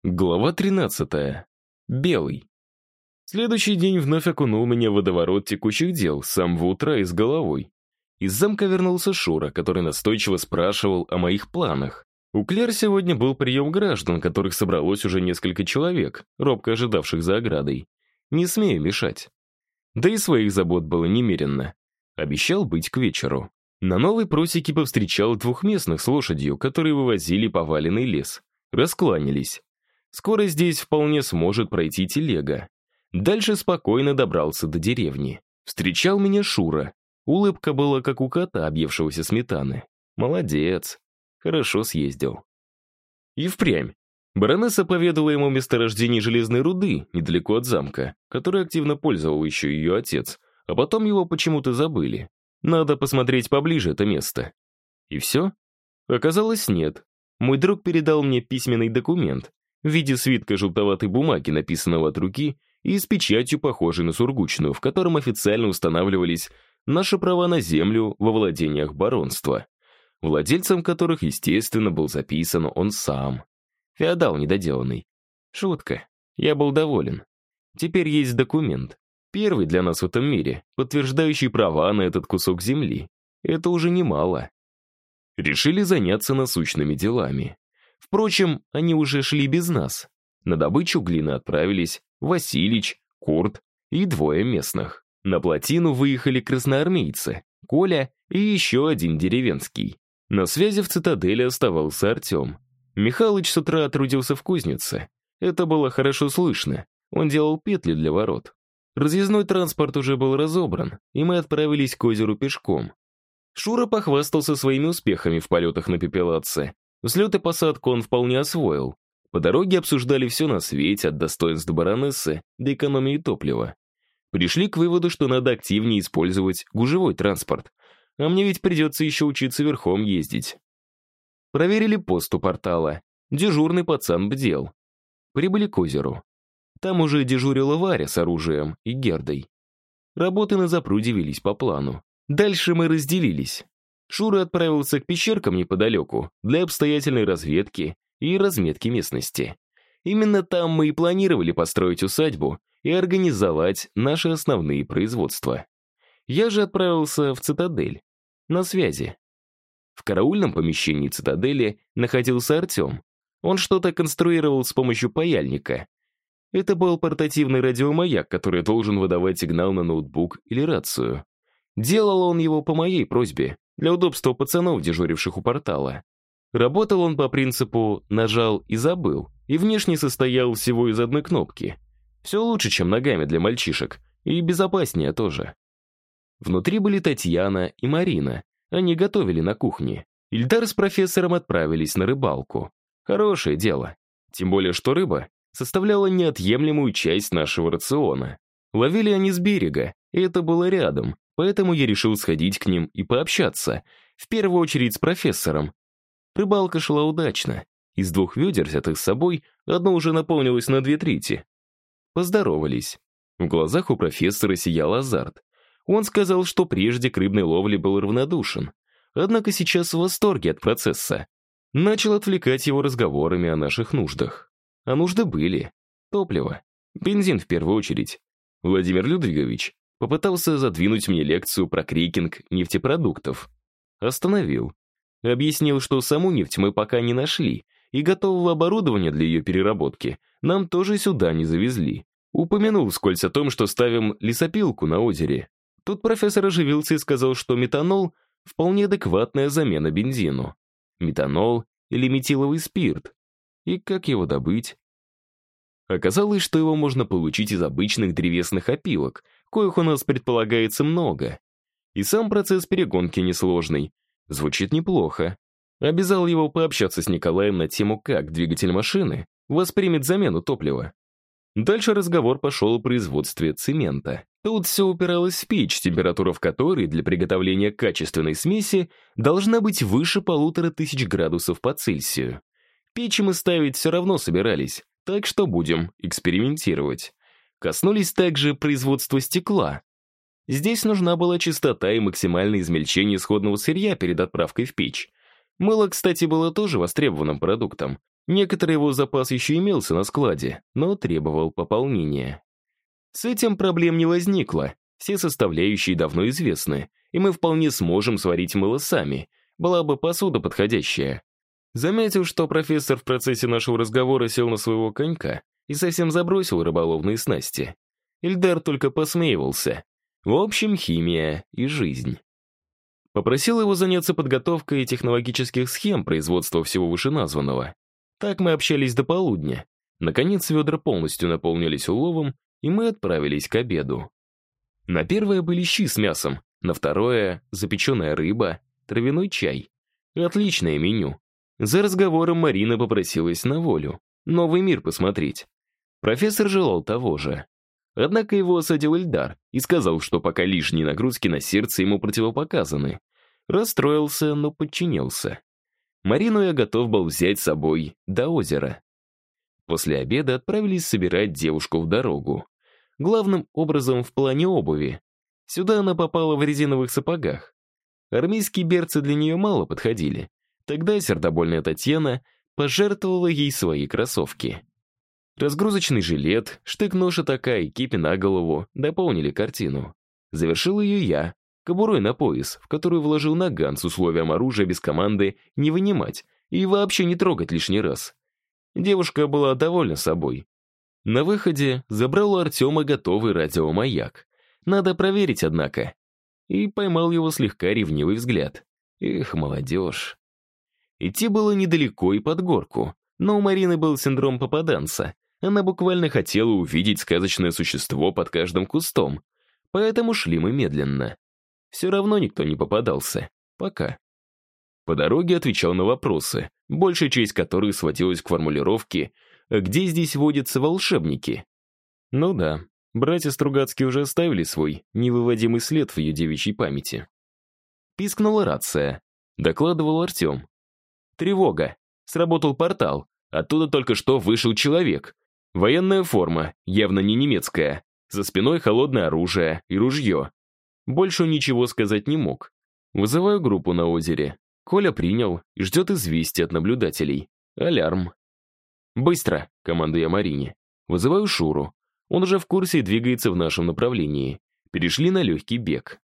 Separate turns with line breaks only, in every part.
Глава 13. Белый. Следующий день вновь окунул меня в водоворот текущих дел с самого утра и с головой. Из замка вернулся Шура, который настойчиво спрашивал о моих планах. У Клер сегодня был прием граждан, которых собралось уже несколько человек, робко ожидавших за оградой. Не смею мешать. Да и своих забот было немерено. Обещал быть к вечеру. На новой просеке повстречал двух местных с лошадью, которые вывозили поваленный лес. Раскланялись. Скоро здесь вполне сможет пройти телега. Дальше спокойно добрался до деревни. Встречал меня Шура. Улыбка была, как у кота, объевшегося сметаны. Молодец. Хорошо съездил. И впрямь. Баронесса поведала ему о месторождении железной руды недалеко от замка, которой активно пользовал еще ее отец, а потом его почему-то забыли. Надо посмотреть поближе это место. И все? Оказалось, нет. Мой друг передал мне письменный документ в виде свитка желтоватой бумаги, написанного от руки, и с печатью, похожей на сургучную, в котором официально устанавливались наши права на землю во владениях баронства, владельцем которых, естественно, был записан он сам. Феодал недоделанный. Шутка. Я был доволен. Теперь есть документ. Первый для нас в этом мире, подтверждающий права на этот кусок земли. Это уже немало. Решили заняться насущными делами. Впрочем, они уже шли без нас. На добычу глины отправились Василич, Курт и двое местных. На плотину выехали красноармейцы, Коля и еще один деревенский. На связи в цитадели оставался Артем. Михалыч с утра трудился в кузнице. Это было хорошо слышно. Он делал петли для ворот. Разъездной транспорт уже был разобран, и мы отправились к озеру пешком. Шура похвастался своими успехами в полетах на пепелаце. Взлет и посадку он вполне освоил. По дороге обсуждали все на свете, от достоинств баронессы до экономии топлива. Пришли к выводу, что надо активнее использовать гужевой транспорт. А мне ведь придется еще учиться верхом ездить. Проверили пост у портала. Дежурный пацан бдел. Прибыли к озеру. Там уже дежурила Варя с оружием и Гердой. Работы на запруде велись по плану. Дальше мы разделились. Шура отправился к пещеркам неподалеку для обстоятельной разведки и разметки местности. Именно там мы и планировали построить усадьбу и организовать наши основные производства. Я же отправился в цитадель, на связи. В караульном помещении цитадели находился Артем. Он что-то конструировал с помощью паяльника. Это был портативный радиомаяк, который должен выдавать сигнал на ноутбук или рацию. Делал он его по моей просьбе, для удобства пацанов, дежуривших у портала. Работал он по принципу «нажал и забыл», и внешне состоял всего из одной кнопки. Все лучше, чем ногами для мальчишек, и безопаснее тоже. Внутри были Татьяна и Марина. Они готовили на кухне. Ильдар с профессором отправились на рыбалку. Хорошее дело. Тем более, что рыба составляла неотъемлемую часть нашего рациона. Ловили они с берега, и это было рядом, поэтому я решил сходить к ним и пообщаться, в первую очередь с профессором. Рыбалка шла удачно. Из 2 ведер, взятых с собой, одно уже наполнилось на 2/3. Поздоровались. В глазах у профессора сиял азарт. Он сказал, что прежде к рыбной ловле был равнодушен, однако сейчас в восторге от процесса. Начал отвлекать его разговорами о наших нуждах. А нужды были. Топливо. Бензин в первую очередь. Владимир Людвигович попытался задвинуть мне лекцию про крекинг нефтепродуктов. Остановил. Объяснил, что саму нефть мы пока не нашли, и готового оборудования для ее переработки нам тоже сюда не завезли. Упомянул вскользь о том, что ставим лесопилку на озере. Тут профессор оживился и сказал, что метанол — вполне адекватная замена бензину. Метанол или метиловый спирт. И как его добыть? Оказалось, что его можно получить из обычных древесных опилок, коих у нас предполагается много. И сам процесс перегонки несложный. Звучит неплохо. Обязал его пообщаться с Николаем на тему, как двигатель машины воспримет замену топлива. Дальше разговор пошел о производстве цемента. Тут все упиралось в печь, температура в которой для приготовления качественной смеси должна быть выше 1500 градусов по Цельсию. Печи мы ставить все равно собирались, так что будем экспериментировать. Коснулись также производства стекла. Здесь нужна была чистота и максимальное измельчение исходного сырья перед отправкой в печь. Мыло, кстати, было тоже востребованным продуктом. Некоторый его запас еще имелся на складе, но требовал пополнения. С этим проблем не возникло. Все составляющие давно известны, и мы вполне сможем сварить мыло сами. Была бы посуда подходящая. Заметил, что профессор в процессе нашего разговора сел на своего конька и совсем забросил рыболовные снасти. Ильдар только посмеивался. В общем, химия и жизнь. Попросил его заняться подготовкой технологических схем производства всего вышеназванного. Так мы общались до полудня. Наконец, ведра полностью наполнились уловом, и мы отправились к обеду. На первое были щи с мясом, на второе — запеченная рыба, травяной чай. Отличное меню. За разговором Марина попросилась на волю, новый мир посмотреть. Профессор желал того же. Однако его осадил Ильдар и сказал, что пока лишние нагрузки на сердце ему противопоказаны. Расстроился, но подчинился. Марину я готов был взять с собой до озера. После обеда отправились собирать девушку в дорогу. Главным образом в плане обуви. Сюда она попала в резиновых сапогах. Армейские берцы для нее мало подходили. Тогда сердобольная Татьяна пожертвовала ей свои кроссовки. Разгрузочный жилет, штык-нож и такая кипи на голову дополнили картину. Завершил ее я, кобурой на пояс, в которую вложил наган с условием оружия без команды не вынимать и вообще не трогать лишний раз. Девушка была довольна собой. На выходе забрал у Артема готовый радиомаяк. Надо проверить, однако. И поймал его слегка ревнивый взгляд. Эх, молодежь. Идти было недалеко и под горку, но у Марины был синдром попаданца. Она буквально хотела увидеть сказочное существо под каждым кустом. Поэтому шли мы медленно. Все равно никто не попадался. Пока. По дороге отвечал на вопросы, большая часть которых сводилась к формулировке «Где здесь водятся волшебники?». Ну да, братья Стругацкие уже оставили свой невыводимый след в ее девичьей памяти. Пискнула рация. Докладывал Артем. «Тревога. Сработал портал. Оттуда только что вышел человек. Военная форма, явно не немецкая. За спиной холодное оружие и ружье». Больше он ничего сказать не мог. Вызываю группу на озере. Коля принял и ждет известия от наблюдателей. Алярм. «Быстро!» — командую я Марине. Вызываю Шуру. Он уже в курсе и двигается в нашем направлении. Перешли на легкий бег.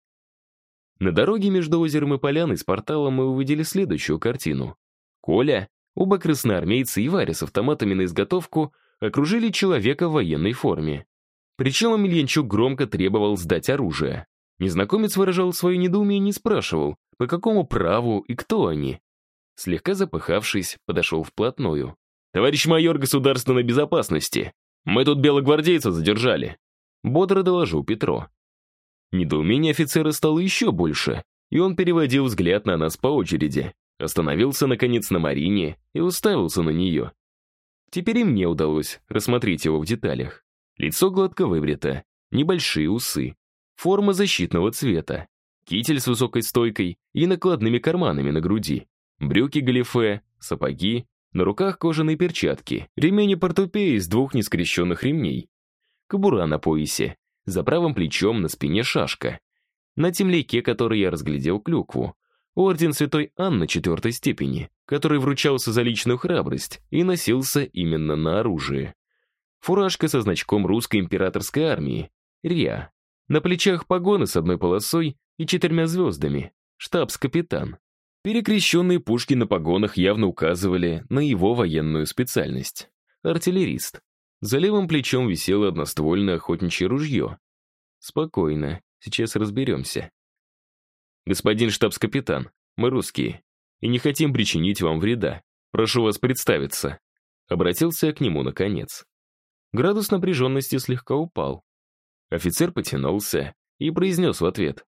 На дороге между озером и поляной с порталом мы увидели следующую картину. Коля, оба красноармейцы и Варя с автоматами на изготовку окружили человека в военной форме. Причем Емельянчук громко требовал сдать оружие. Незнакомец выражал свое недоумение и спрашивал, по какому праву и кто они. Слегка запыхавшись, подошел вплотную. «Товарищ майор государственной безопасности, мы тут белогвардейца задержали», — бодро доложил Петро. Недоумение офицера стало еще больше, и он переводил взгляд на нас по очереди, остановился, наконец, на Марине и уставился на нее. Теперь и мне удалось рассмотреть его в деталях. Лицо гладко выбрито, небольшие усы, форма защитного цвета, китель с высокой стойкой и накладными карманами на груди, брюки галифе, сапоги, на руках кожаные перчатки, ремень и портупея из 2 нескрещенных ремней, кобура на поясе, за правым плечом на спине шашка. На темляке, который я разглядел, клюкву. Орден Святой Анны 4-й степени, который вручался за личную храбрость и носился именно на оружии. Фуражка со значком русской императорской армии, РИА. На плечах погоны с 1 полосой и 4 звездами, штабс-капитан. Перекрещенные пушки на погонах явно указывали на его военную специальность. Артиллерист. За левым плечом висело одноствольное охотничье ружье. Спокойно, сейчас разберемся. Господин штабс-капитан, мы русские, и не хотим причинить вам вреда. Прошу вас представиться. Обратился я к нему наконец. Градус напряженности слегка упал. Офицер потянулся и произнес в ответ.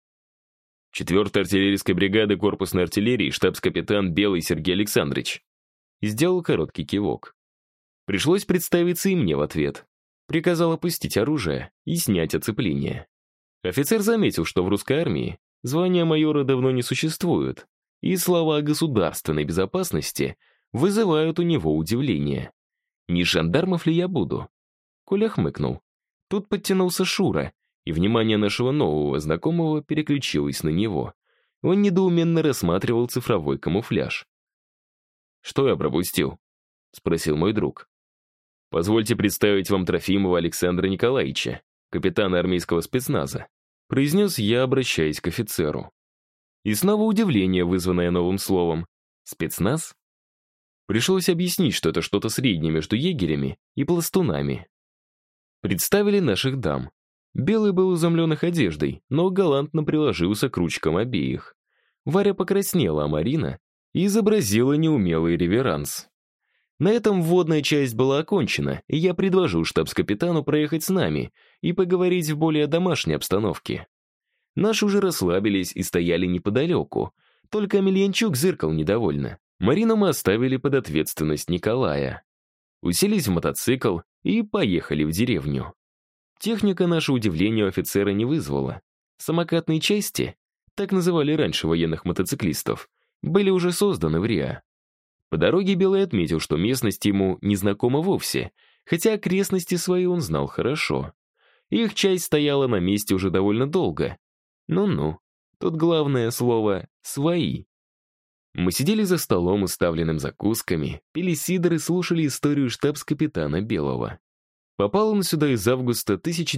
4-й артиллерийской бригады корпусной артиллерии штабс-капитан Белый Сергей Александрович. И сделал короткий кивок. Пришлось представиться и мне в ответ. Приказал опустить оружие и снять оцепление. Офицер заметил, что в русской армии звания майора давно не существует, и слова о государственной безопасности вызывают у него удивление. Не жандармов ли я буду? Коля хмыкнул. Тут подтянулся Шура, и внимание нашего нового знакомого переключилось на него. Он недоуменно рассматривал цифровой камуфляж. Что я пропустил? — спросил мой друг. «Позвольте представить вам Трофимова Александра Николаевича, капитана армейского спецназа», произнес я, обращаясь к офицеру. И снова удивление, вызванное новым словом. «Спецназ?» Пришлось объяснить, что это что-то среднее между егерями и пластунами. Представили наших дам. Белый был изумлен их одеждой, но галантно приложился к ручкам обеих. Варя покраснела, а Марина изобразила неумелый реверанс. На этом вводная часть была окончена, и я предложил штабс-капитану проехать с нами и поговорить в более домашней обстановке. Наши уже расслабились и стояли неподалеку, только Амельянчук зыркал недовольно. Марину мы оставили под ответственность Николая. Уселись в мотоцикл и поехали в деревню. Техника наше удивление у офицера не вызвала. Самокатные части, так называли раньше военных мотоциклистов, были уже созданы в РИА. По дороге Белый отметил, что местность ему не знакома вовсе, хотя окрестности свои он знал хорошо. Их часть стояла на месте уже довольно долго. Ну-ну, тут главное слово «свои». Мы сидели за столом, уставленным закусками, пили сидр и слушали историю штабс-капитана Белого. Попал он сюда из августа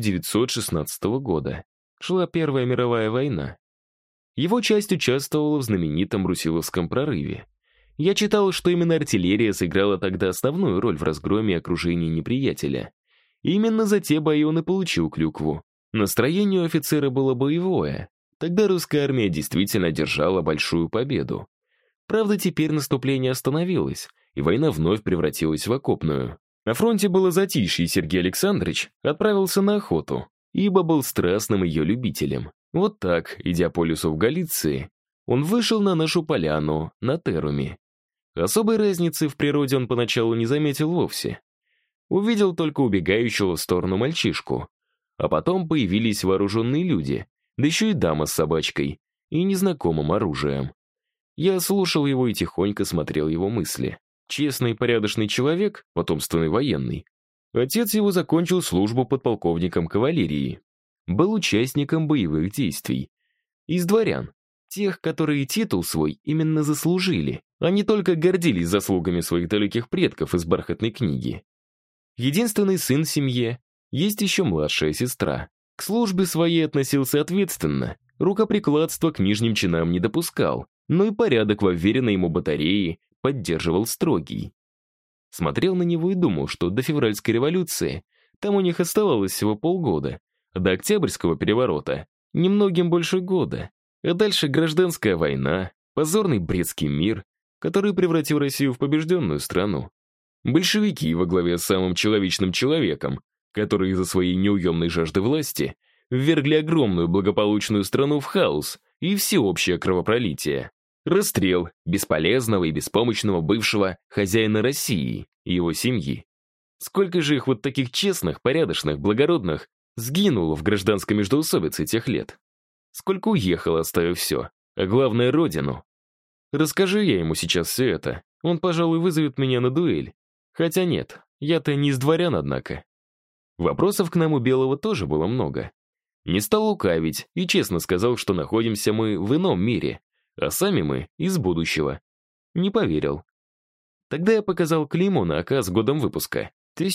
1916 года. Шла Первая мировая война. Его часть участвовала в знаменитом Брусиловском прорыве. Я читал, что именно артиллерия сыграла тогда основную роль в разгроме и окружении неприятеля. Именно за те бои он и получил клюкву. Настроение у офицера было боевое. Тогда русская армия действительно одержала большую победу. Правда, теперь наступление остановилось, и война вновь превратилась в окопную. На фронте было затишье, и Сергей Александрович отправился на охоту, ибо был страстным ее любителем. Вот так, идя по лесу в Галиции, он вышел на нашу поляну, на Теруме. Особой разницы в природе он поначалу не заметил вовсе. Увидел только убегающего в сторону мальчишку. А потом появились вооруженные люди, да еще и дама с собачкой и незнакомым оружием. Я слушал его и тихонько смотрел его мысли. Честный и порядочный человек, потомственный военный. Отец его закончил службу подполковником кавалерии. Был участником боевых действий. Из дворян. Тех, которые титул свой именно заслужили, а не только гордились заслугами своих далеких предков из бархатной книги. Единственный сын в семье, есть еще младшая сестра. К службе своей относился ответственно, рукоприкладства к нижним чинам не допускал, но и порядок во вверенной ему батарее поддерживал строгий. Смотрел на него и думал, что до февральской революции там у них оставалось всего полгода, а до Октябрьского переворота немногим больше года, а дальше гражданская война, позорный Брестский мир, который превратил Россию в побежденную страну. Большевики во главе с самым человечным человеком, которые из-за своей неуемной жажды власти ввергли огромную благополучную страну в хаос и всеобщее кровопролитие. Расстрел бесполезного и беспомощного бывшего хозяина России и его семьи. Сколько же их вот таких честных, порядочных, благородных сгинуло в гражданской междоусобице тех лет? Сколько уехало, оставив все, а главное — родину? Расскажи я ему сейчас все это, он, пожалуй, вызовет меня на дуэль. Хотя нет, я-то не из дворян, однако. Вопросов к нам у Белого тоже было много. Не стал лукавить и честно сказал, что находимся мы в ином мире, а сами мы из будущего. Не поверил. Тогда я показал клеймо на АК с годом выпуска,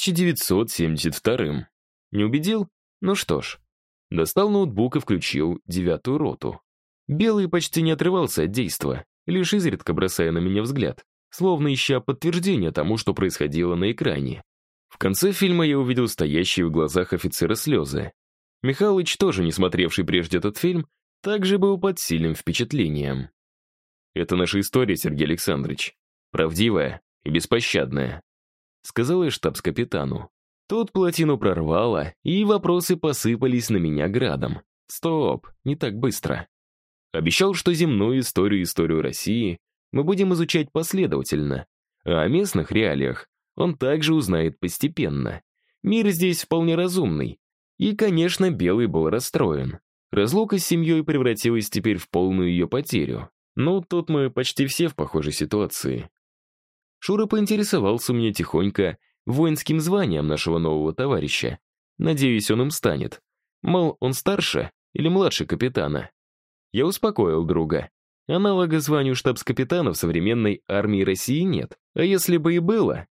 1972. Не убедил? Ну что ж. Достал ноутбук и включил 9-ю роту. Белый почти не отрывался от действа, лишь изредка бросая на меня взгляд, словно ища подтверждение тому, что происходило на экране. В конце фильма я увидел стоящие в глазах офицера слезы. Михалыч, тоже не смотревший прежде этот фильм, также был под сильным впечатлением. «Это наша история, Сергей Александрович. Правдивая и беспощадная», — сказал я штабс-капитану. Тут плотину прорвало, и вопросы посыпались на меня градом. Стоп, не так быстро. Обещал, что земную историю и историю России мы будем изучать последовательно, а о местных реалиях он также узнает постепенно. Мир здесь вполне разумный. И, конечно, Белый был расстроен. Разлука с семьей превратилась теперь в полную ее потерю. Ну, тут мы почти все в похожей ситуации. Шура поинтересовался у меня тихонько воинским званием нашего нового товарища. Надеюсь, он им станет. Мол, он старше или младше капитана. Я успокоил друга. Аналога званию штабс-капитана в современной армии России нет. А если бы и было,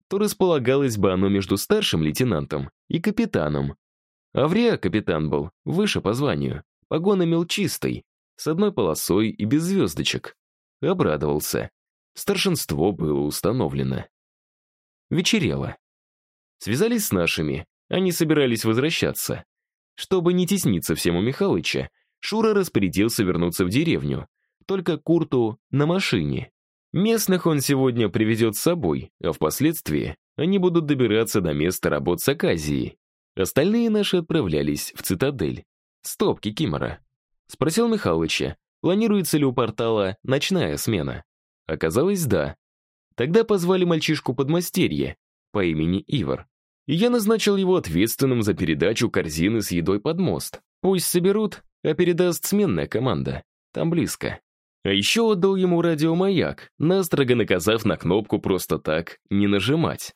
то располагалось бы оно между старшим лейтенантом и капитаном. Авриа капитан был выше по званию, погон имел чистый, с одной полосой и без звездочек. Обрадовался. Старшинство было установлено. Вечерело. Связались с нашими, они собирались возвращаться. Чтобы не тесниться всем у Михалыча, Шура распорядился вернуться в деревню, только Курту на машине. Местных он сегодня привезет с собой, а впоследствии они будут добираться до места работ с Аказией. Остальные наши отправлялись в цитадель. Стоп, Кикимора. Спросил Михалыча, планируется ли у портала ночная смена. Оказалось, да. Тогда позвали мальчишку-подмастерье по имени Ивар. И я назначил его ответственным за передачу корзины с едой под мост. Пусть соберут, а передаст сменная команда. Там близко. А еще отдал ему радиомаяк, настрого наказав на кнопку просто так не нажимать.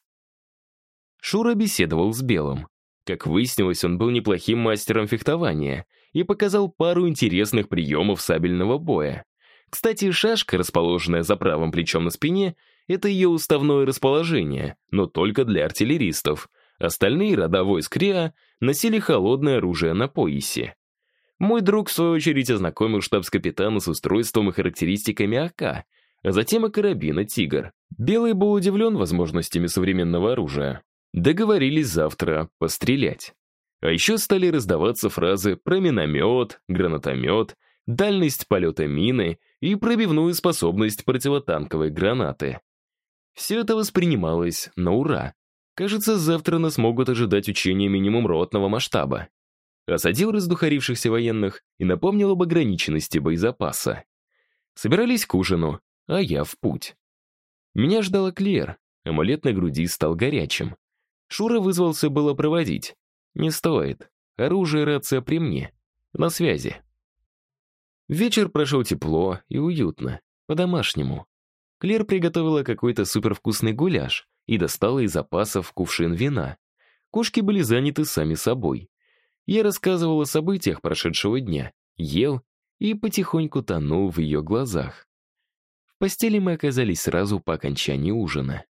Шура беседовал с Белым. Как выяснилось, он был неплохим мастером фехтования и показал пару интересных приемов сабельного боя. Кстати, шашка, расположенная за правым плечом на спине, это ее уставное расположение, но только для артиллеристов. Остальные рода войск Риа носили холодное оружие на поясе. Мой друг, в свою очередь, ознакомил штабс-капитана с устройством и характеристиками АК, а затем и карабина «Тигр». Белый был удивлен возможностями современного оружия. Договорились завтра пострелять. А еще стали раздаваться фразы про миномет, гранатомет, дальность полета мины и пробивную способность противотанковой гранаты. Все это воспринималось на ура. Кажется, завтра нас могут ожидать учения минимум ротного масштаба. Осадил раздухарившихся военных и напомнил об ограниченности боезапаса. Собирались к ужину, а я в путь. Меня ждала Клер, амулет на груди стал горячим. Шура вызвался было проводить. Не стоит. Оружие и рация при мне. На связи. Вечер прошел тепло и уютно, по-домашнему. Клер приготовила какой-то супервкусный гуляш и достала из запасов кувшин вина. Кошки были заняты сами собой. Я рассказывал о событиях прошедшего дня, ел и потихоньку тонул в ее глазах. В постели мы оказались сразу по окончании ужина.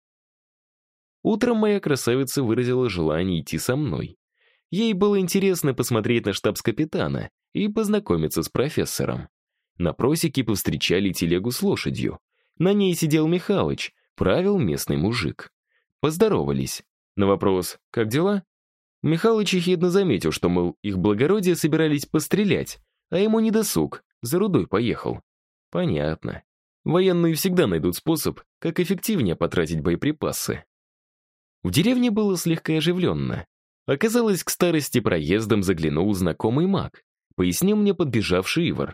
Утром моя красавица выразила желание идти со мной. Ей было интересно посмотреть на штабс-капитана и познакомиться с профессором. На просеке повстречали телегу с лошадью. На ней сидел Михалыч, правил местный мужик. Поздоровались. На вопрос «Как дела?» Михалыч ехидно заметил, что, мол, их благородие собирались пострелять, а ему не досуг, за рудой поехал. Понятно. Военные всегда найдут способ, как эффективнее потратить боеприпасы. В деревне было слегка оживленно. Оказалось, к старости проездом заглянул знакомый маг, пояснил мне подбежавший Ивар.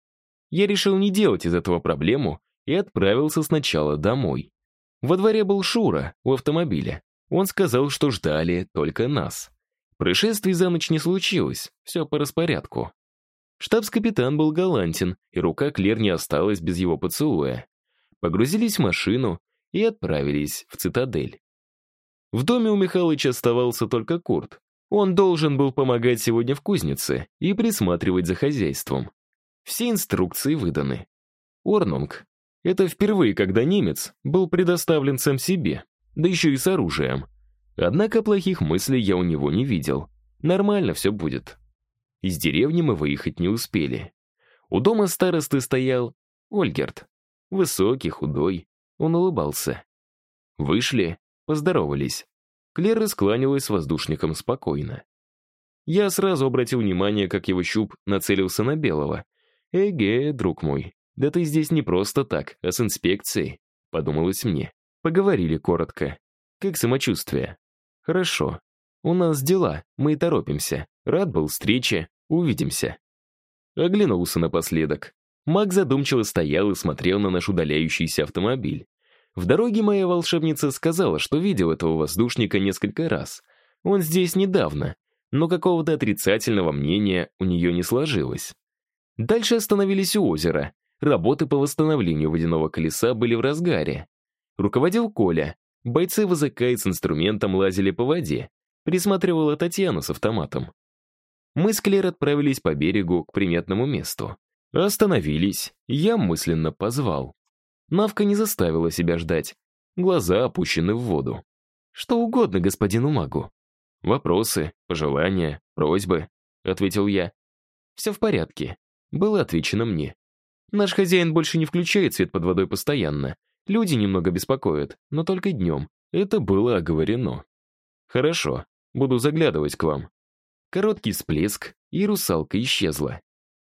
Я решил не делать из этого проблему и отправился сначала домой. Во дворе был Шура у автомобиля. Он сказал, что ждали только нас. Происшествий за ночь не случилось, все по распорядку. Штабс-капитан был галантен, и рука Клер не осталась без его поцелуя. Погрузились в машину и отправились в цитадель. В доме у Михалыча оставался только Курт. Он должен был помогать сегодня в кузнице и присматривать за хозяйством. Все инструкции выданы. Орнунг — это впервые, когда немец был предоставлен сам себе, да еще и с оружием. Однако плохих мыслей я у него не видел. Нормально все будет. Из деревни мы выехать не успели. У дома старосты стоял Ольгерт. Высокий, худой. Он улыбался. Вышли, поздоровались. Клер раскланялась с воздушником спокойно. Я сразу обратил внимание, как его щуп нацелился на Белого. «Эге, друг мой, да ты здесь не просто так, а с инспекцией», — подумалось мне. Поговорили коротко. «Как самочувствие?» «Хорошо. У нас дела, мы и торопимся. Рад был встрече, увидимся». Оглянулся напоследок. Маг задумчиво стоял и смотрел на наш удаляющийся автомобиль. В дороге моя волшебница сказала, что видел этого воздушника несколько раз. Он здесь недавно, но какого-то отрицательного мнения у нее не сложилось. Дальше остановились у озера. Работы по восстановлению водяного колеса были в разгаре. Руководил Коля. Бойцы ВЗК с инструментом лазили по воде. Присматривала Татьяна с автоматом. Мы с Клер отправились по берегу к приметному месту. Остановились, я мысленно позвал. Навка не заставила себя ждать. Глаза опущены в воду. «Что угодно господину магу». «Вопросы, пожелания, просьбы», — ответил я. «Все в порядке», — было отвечено мне. «Наш хозяин больше не включает свет под водой постоянно. Люди немного беспокоят, но только днем. Это было оговорено». «Хорошо, буду заглядывать к вам». Короткий всплеск, и русалка исчезла.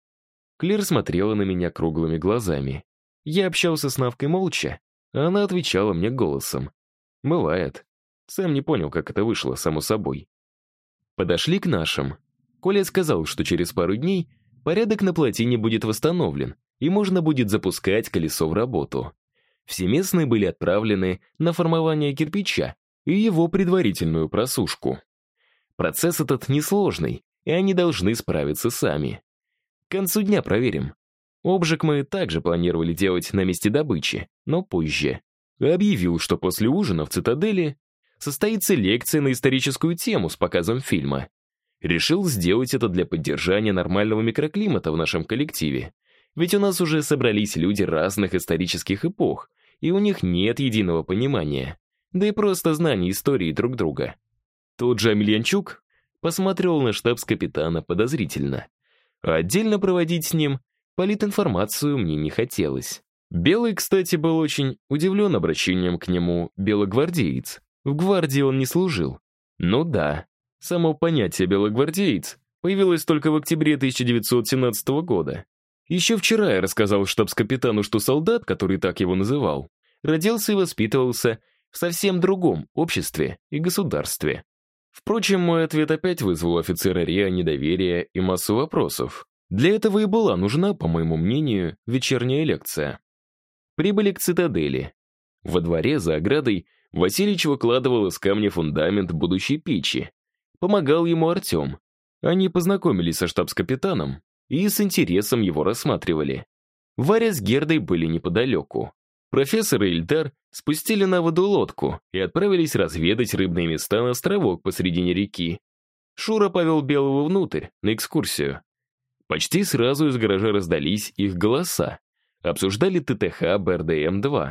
Клэр смотрела на меня круглыми глазами. Я общался с Навкой молча, а она отвечала мне голосом. «Бывает». Сам не понял, как это вышло, само собой. Подошли к нашим. Коля сказал, что через пару дней порядок на плотине будет восстановлен, и можно будет запускать колесо в работу. Все местные были отправлены на формование кирпича и его предварительную просушку. Процесс этот несложный, и они должны справиться сами. К концу дня проверим. Обжиг мы также планировали делать на месте добычи, но позже. Объявил, что после ужина в цитадели состоится лекция на историческую тему с показом фильма. Решил сделать это для поддержания нормального микроклимата в нашем коллективе. Ведь у нас уже собрались люди разных исторических эпох, и у них нет единого понимания, да и просто знания истории друг друга. Тот же Амельянчук посмотрел на штабс-капитана подозрительно. А отдельно проводить с ним политинформацию мне не хотелось. Белый, кстати, был очень удивлен обращением к нему белогвардеец. В гвардии он не служил. Ну да, само понятие «белогвардеец» появилось только в октябре 1917 года. Еще вчера я рассказал штабс-капитану, что солдат, который так его называл, родился и воспитывался в совсем другом обществе и государстве. Впрочем, мой ответ опять вызвал у офицера РИА недоверие и массу вопросов. Для этого и была нужна, по моему мнению, вечерняя лекция. Прибыли к цитадели. Во дворе за оградой Васильич выкладывал из камня фундамент будущей печи. Помогал ему Артем. Они познакомились со штабс-капитаном и с интересом его рассматривали. Варя с Гердой были неподалеку. Профессор и Ильдар спустили на воду лодку и отправились разведать рыбные места на островок посредине реки. Шура повел Белого внутрь, на экскурсию. Почти сразу из гаража раздались их голоса. Обсуждали ТТХ БРДМ-2.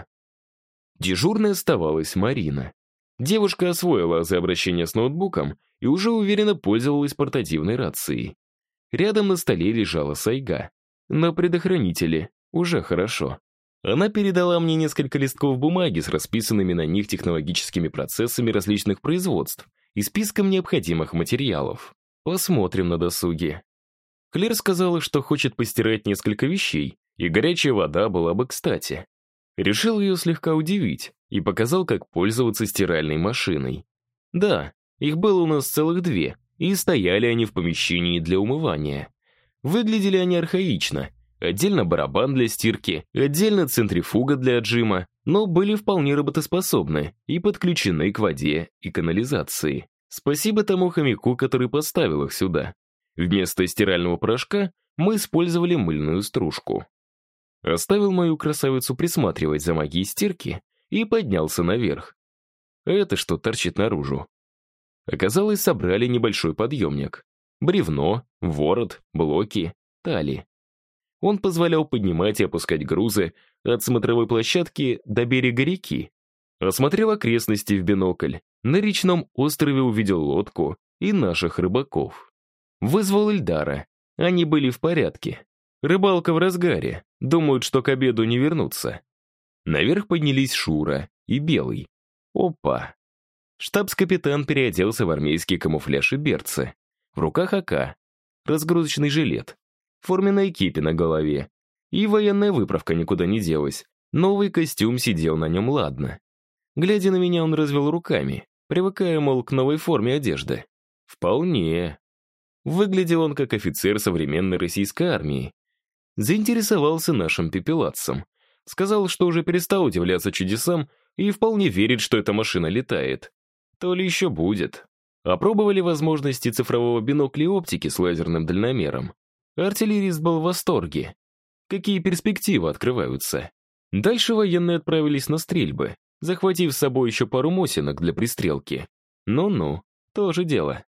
Дежурной оставалась Марина. Девушка освоила азы обращения с ноутбуком и уже уверенно пользовалась портативной рацией. Рядом на столе лежала сайга. На предохранителе уже хорошо. Она передала мне несколько листков бумаги с расписанными на них технологическими процессами различных производств и списком необходимых материалов. Посмотрим на досуге. Клэр сказала, что хочет постирать несколько вещей, и горячая вода была бы кстати. Решил ее слегка удивить и показал, как пользоваться стиральной машиной. Да, их было у нас целых две, и стояли они в помещении для умывания. Выглядели они архаично. Отдельно барабан для стирки, отдельно центрифуга для отжима, но были вполне работоспособны и подключены к воде и канализации. Спасибо тому хомяку, который поставил их сюда. Вместо стирального порошка мы использовали мыльную стружку. Оставил мою красавицу присматривать за магией стирки и поднялся наверх. Это что торчит наружу? Оказалось, собрали небольшой подъемник. Бревно, ворот, блоки, тали. Он позволял поднимать и опускать грузы от смотровой площадки до берега реки. Осмотрел окрестности в бинокль. На речном острове увидел лодку и наших рыбаков. Вызвал Ильдара. Они были в порядке. Рыбалка в разгаре. Думают, что к обеду не вернутся. Наверх поднялись Шура и Белый. Опа! Штабс-капитан переоделся в армейский камуфляж и берцы. В руках АК. Разгрузочный жилет. Форменная кепи на голове. И военная выправка никуда не делась. Новый костюм сидел на нем ладно. Глядя на меня, он развел руками, привыкая, мол, к новой форме одежды. Вполне. Выглядел он как офицер современной российской армии. Заинтересовался нашим пепелацем. Сказал, что уже перестал удивляться чудесам и вполне верит, что эта машина летает. То ли еще будет. Опробовали возможности цифрового бинокля и оптики с лазерным дальномером. Артиллерист был в восторге. Какие перспективы открываются. Дальше военные отправились на стрельбы, захватив с собой еще пару мосинок для пристрелки. Ну-ну, тоже дело.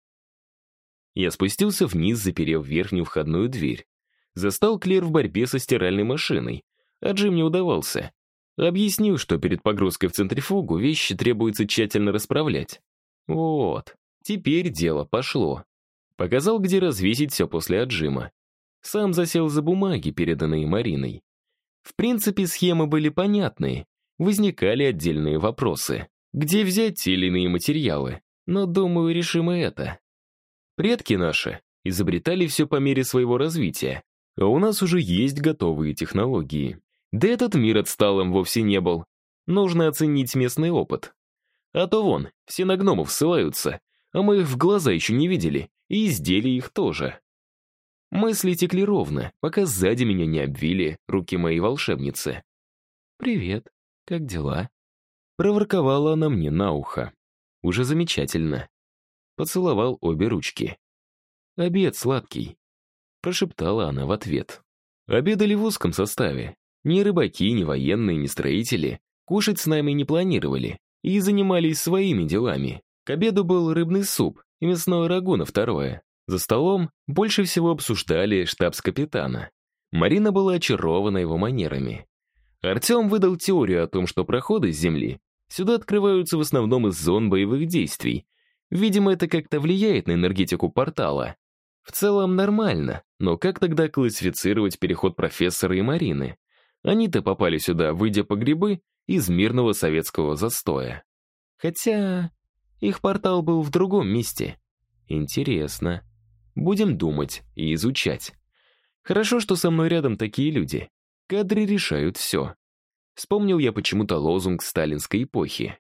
Я спустился вниз, заперев верхнюю входную дверь. Застал Клэр в борьбе со стиральной машиной, а Джим не удавался. Объяснил, что перед погрузкой в центрифугу вещи требуется тщательно расправлять. Вот, теперь дело пошло. Показал, где развесить все после отжима. Сам засел за бумаги, переданные Мариной. В принципе, схемы были понятные. Возникали отдельные вопросы. Где взять те или иные материалы? Но, думаю, решим и это. Предки наши изобретали все по мере своего развития, а у нас уже есть готовые технологии. Да этот мир отсталым вовсе не был. Нужно оценить местный опыт. А то вон, все на гномов ссылаются, а мы их в глаза еще не видели, и изделия их тоже. Мысли текли ровно, пока сзади меня не обвили руки моей волшебницы. «Привет, как дела?» Проворковала она мне на ухо. Уже замечательно. Поцеловал обе ручки. «Обед сладкий», — прошептала она в ответ. Обедали в узком составе. Ни рыбаки, ни военные, ни строители кушать с нами не планировали и занимались своими делами. К обеду был рыбный суп и мясное рагу на второе. За столом больше всего обсуждали штабс-капитана. Марина была очарована его манерами. Артем выдал теорию о том, что проходы с Земли сюда открываются в основном из зон боевых действий. Видимо, это как-то влияет на энергетику портала. В целом нормально, но как тогда классифицировать переход профессора и Марины? Они-то попали сюда, выйдя по грибы из мирного советского застоя. Хотя их портал был в другом месте. Интересно. Будем думать и изучать. Хорошо, что со мной рядом такие люди. Кадры решают все. Вспомнил я почему-то лозунг сталинской эпохи.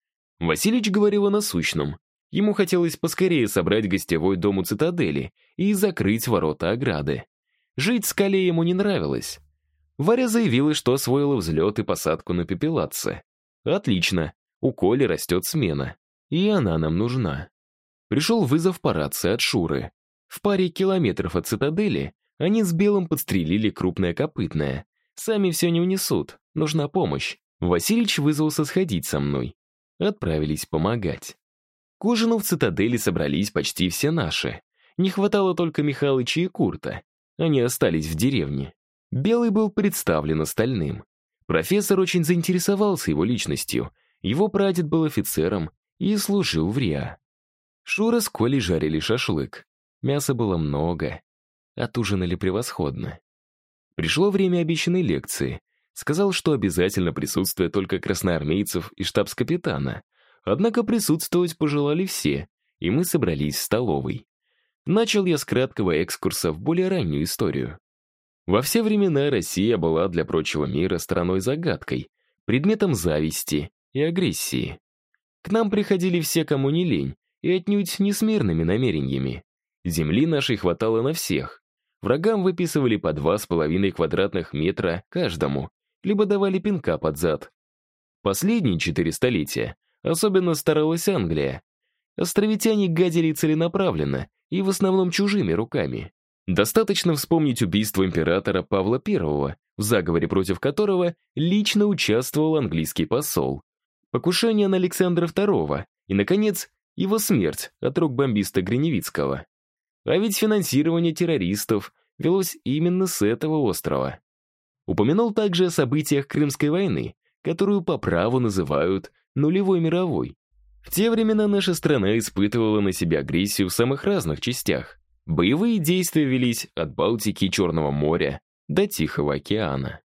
Василич говорил о насущном. Ему хотелось поскорее собрать гостевой дом у цитадели и закрыть ворота ограды. Жить в скале ему не нравилось. Варя заявила, что освоила взлет и посадку на пепелаце. Отлично, у Коли растет смена, и она нам нужна. Пришел вызов по рации от Шуры. В паре километров от цитадели они с Белым подстрелили крупное копытное. Сами все не унесут, нужна помощь. Василич вызвался сходить со мной. Отправились помогать. К ужину в цитадели собрались почти все наши. Не хватало только Михалыча и Курта. Они остались в деревне. Белый был представлен остальным. Профессор очень заинтересовался его личностью. Его прадед был офицером и служил в РИА. Шура с Колей жарили шашлык. Мяса было много. Отужинали превосходно. Пришло время обещанной лекции. Сказал, что обязательно присутствие только красноармейцев и штабс-капитана. Однако присутствовать пожелали все, и мы собрались в столовой. Начал я с краткого экскурса в более раннюю историю. Во все времена Россия была для прочего мира страной-загадкой, предметом зависти и агрессии. К нам приходили все, кому не лень, и отнюдь не с мирными намерениями. Земли нашей хватало на всех. Врагам выписывали по 2,5 квадратных метра каждому, либо давали пинка под зад. Последние 4 столетия особенно старалась Англия. Островитяне гадили целенаправленно и в основном чужими руками. Достаточно вспомнить убийство императора Павла I, в заговоре против которого лично участвовал английский посол, покушение на Александра II и, наконец, его смерть от рук бомбиста Гриневицкого. А ведь финансирование террористов велось именно с этого острова. Упомянул также о событиях Крымской войны, которую по праву называют нулевой мировой. В те времена наша страна испытывала на себя агрессию в самых разных частях. Боевые действия велись от Балтики и Черного моря до Тихого океана.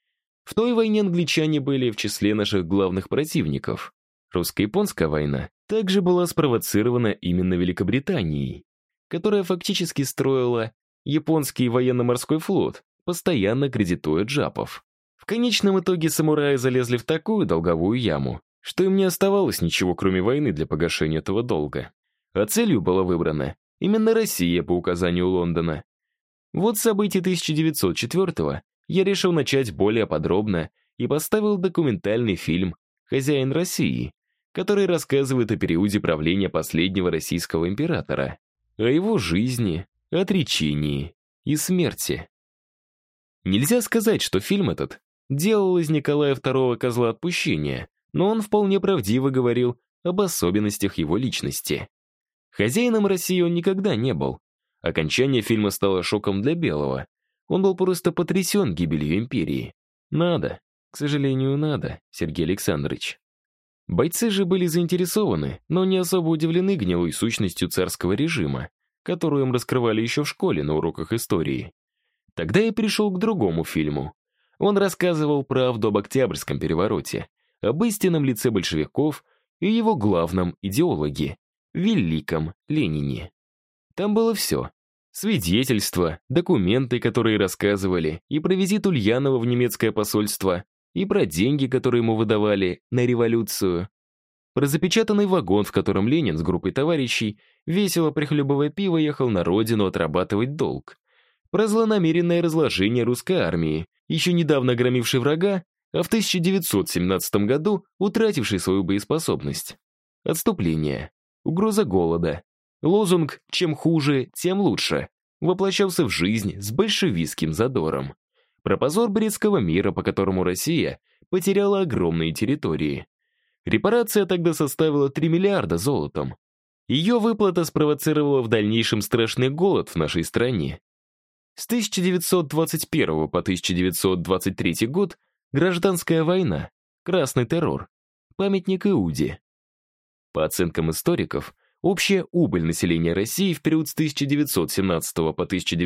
В той войне англичане были в числе наших главных противников. Русско-японская война также была спровоцирована именно Великобританией, которая фактически строила японский военно-морской флот, постоянно кредитуя джапов. В конечном итоге самураи залезли в такую долговую яму, что им не оставалось ничего, кроме войны для погашения этого долга. А целью была выбрана именно Россия по указанию Лондона. Вот события 1904-го я решил начать более подробно и поставил документальный фильм «Хозяин России», который рассказывает о периоде правления последнего российского императора, о его жизни, отречении и смерти. Нельзя сказать, что фильм этот делал из Николая II козла отпущения, но он вполне правдиво говорил об особенностях его личности. Хозяином России он никогда не был. Окончание фильма стало шоком для Белого. Он был просто потрясен гибелью империи. Надо, к сожалению, надо, Сергей Александрович. Бойцы же были заинтересованы, но не особо удивлены гнилой сущностью царского режима, которую им раскрывали еще в школе на уроках истории. Тогда я перешел к другому фильму. Он рассказывал правду об Октябрьском перевороте, об истинном лице большевиков и его главном идеологе — великом Ленине. Там было все. Свидетельства, документы, которые рассказывали, и про визит Ульянова в немецкое посольство, и про деньги, которые ему выдавали на революцию, про запечатанный вагон, в котором Ленин с группой товарищей, весело прихлебывая пиво, ехал на родину отрабатывать долг, про злонамеренное разложение русской армии, еще недавно громившей врага, а в 1917 году утратившей свою боеспособность. Отступление, угроза голода, лозунг «чем хуже, тем лучше» воплощался в жизнь с большевистским задором. Про позор Брестского мира, по которому Россия потеряла огромные территории. Репарация тогда составила 3 миллиарда золотом. Ее выплата спровоцировала в дальнейшем страшный голод в нашей стране. С 1921 по 1923 год гражданская война, красный террор, памятник Иуде. По оценкам историков, общая убыль населения России в период с 1917 по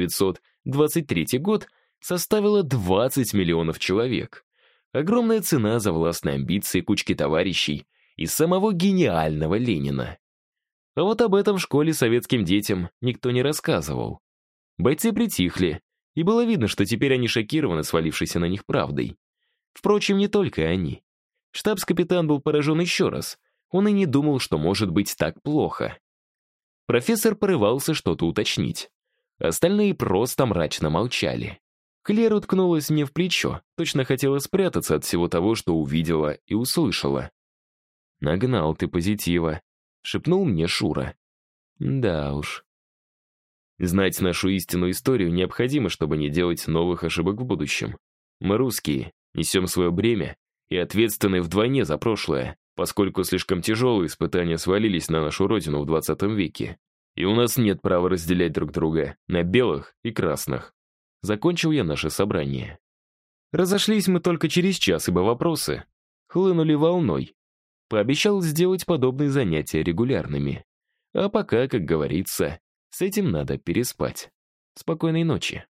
1923 год составила 20 миллионов человек. Огромная цена за властные амбиции кучки товарищей и самого гениального Ленина. А вот об этом в школе советским детям никто не рассказывал. Бойцы притихли, и было видно, что теперь они шокированы свалившейся на них правдой. Впрочем, не только они. Штабс-капитан был поражен еще раз. Он и не думал, что может быть так плохо. Профессор порывался что-то уточнить. Остальные просто мрачно молчали. Клер уткнулась мне в плечо, точно хотела спрятаться от всего того, что увидела и услышала. «Нагнал ты позитива», — шепнул мне Шура. «Да уж». Знать нашу истинную историю необходимо, чтобы не делать новых ошибок в будущем. Мы русские, несем свое бремя и ответственны вдвойне за прошлое, поскольку слишком тяжелые испытания свалились на нашу родину в 20 веке. И у нас нет права разделять друг друга на белых и красных. Закончил я наше собрание. Разошлись мы только через час, ибо вопросы хлынули волной. Пообещал сделать подобные занятия регулярными. А пока, как говорится, с этим надо переспать. Спокойной ночи.